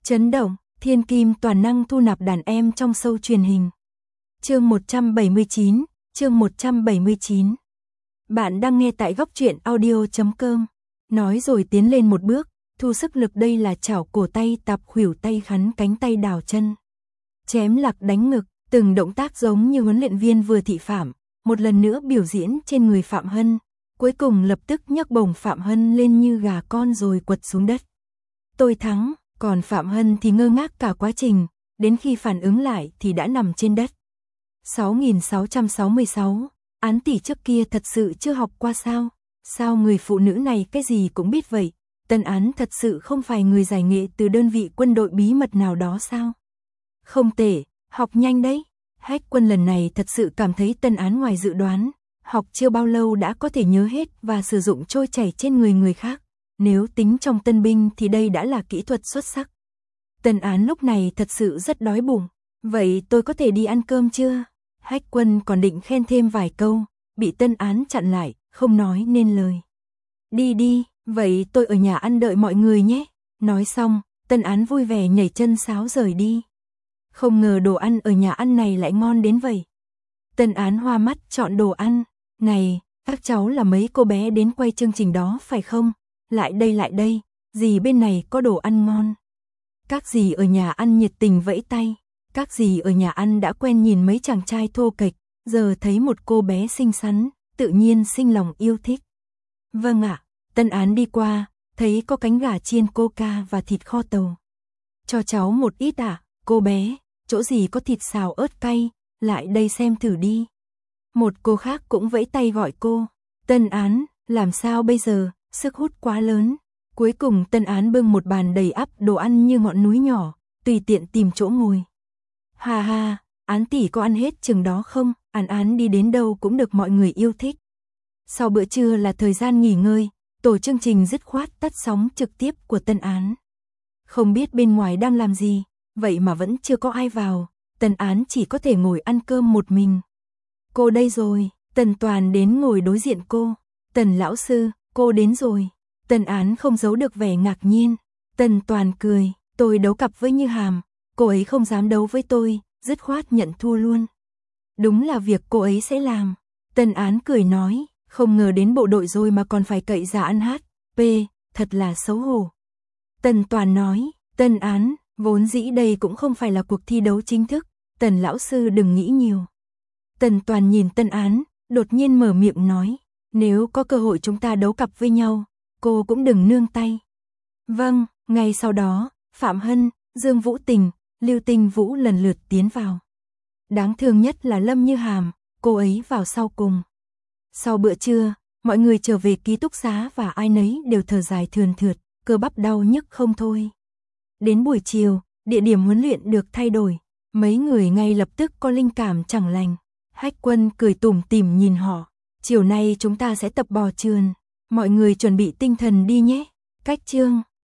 Chấn động, thiên kim toàn năng thu nạp đàn em trong show truyền hình. Chương 179, chương 179. Bạn đang nghe tại góc truyện audio.com. Nói rồi tiến lên một bước, thu sức lực đây là chảo cổ tay, tạp khuỷu tay, khắn cánh tay, đào chân. Chém lạc đánh ngực, từng động tác giống như huấn luyện viên vừa thị Phạm, một lần nữa biểu diễn trên người Phạm Hân. Cuối cùng lập tức nhấc bổng Phạm Hân lên như gà con rồi quật xuống đất. Tôi thắng, còn Phạm Hân thì ngơ ngác cả quá trình, đến khi phản ứng lại thì đã nằm trên đất. 6666, Án tỷ trước kia thật sự chưa học qua sao? Sao người phụ nữ này cái gì cũng biết vậy? Tân Án thật sự không phải người giải nghệ từ đơn vị quân đội bí mật nào đó sao? Không tệ, học nhanh đấy. Hách Quân lần này thật sự cảm thấy Tân Án ngoài dự đoán, học chưa bao lâu đã có thể nhớ hết và sử dụng trôi chảy trên người khác. Nếu tính trong tân binh thì đây đã là kỹ thuật xuất sắc. Tân Án lúc này thật sự rất đói bụng. Vậy tôi có thể đi ăn cơm chưa? Hách Quân còn định khen thêm vài câu, bị Tân Án chặn lại, không nói nên lời. Đi đi, vậy tôi ở nhà ăn đợi mọi người nhé. Nói xong, Tân Án vui vẻ nhảy chân sáo rời đi. Không ngờ đồ ăn ở nhà ăn này lại ngon đến vậy. Tân Án hoa mắt chọn đồ ăn. Này, các cháu là mấy cô bé đến quay chương trình đó phải không? Lại đây, dì bên này có đồ ăn ngon. Các dì ở nhà ăn nhiệt tình vẫy tay. Các dì ở nhà ăn đã quen nhìn mấy chàng trai thô kệch, giờ thấy một cô bé xinh xắn, tự nhiên sinh lòng yêu thích. Vâng ạ, Tân Án đi qua, thấy có cánh gà chiên coca và thịt kho tàu. Cho cháu một ít ạ, cô bé, chỗ gì có thịt xào ớt cay, lại đây xem thử đi. Một cô khác cũng vẫy tay gọi cô. Tân Án, làm sao bây giờ, sức hút quá lớn. Cuối cùng Tân Án bưng một bàn đầy ắp đồ ăn như ngọn núi nhỏ, tùy tiện tìm chỗ ngồi. Hà hà, Án tỷ có ăn hết chừng đó không? Án đi đến đâu cũng được mọi người yêu thích. Sau bữa trưa là thời gian nghỉ ngơi, tổ chương trình dứt khoát tắt sóng trực tiếp của Tân Án. Không biết bên ngoài đang làm gì, vậy mà vẫn chưa có ai vào, Tân Án chỉ có thể ngồi ăn cơm một mình. Cô đây rồi, Tần Toàn đến ngồi đối diện cô. Tần lão sư, cô đến rồi. Tân Án không giấu được vẻ ngạc nhiên. Tần Toàn cười, tôi đấu cặp với Như Hàm, cô ấy không dám đấu với tôi, dứt khoát nhận thua luôn. Đúng là việc cô ấy sẽ làm. Tân Án cười nói, không ngờ đến bộ đội rồi mà còn phải cậy giả ăn hát, thật là xấu hổ. Tần Toàn nói, Tân Án, vốn dĩ đây cũng không phải là cuộc thi đấu chính thức, Tần lão sư đừng nghĩ nhiều. Tần Toàn nhìn Tân Án, đột nhiên mở miệng nói, nếu có cơ hội chúng ta đấu cặp với nhau, cô cũng đừng nương tay. Vâng, ngay sau đó, Phạm Hân, Dương Vũ Tình, Lưu Tinh Vũ lần lượt tiến vào. Đáng thương nhất là Lâm Như Hàm, cô ấy vào sau cùng. Sau bữa trưa, mọi người trở về ký túc xá và ai nấy đều thở dài thườn thượt, cơ bắp đau nhức không thôi. Đến buổi chiều, địa điểm huấn luyện được thay đổi, mấy người ngay lập tức có linh cảm chẳng lành. Hách Quân cười tủm tỉm nhìn họ, chiều nay chúng ta sẽ tập bò trườn, mọi người chuẩn bị tinh thần đi nhé. Cách chương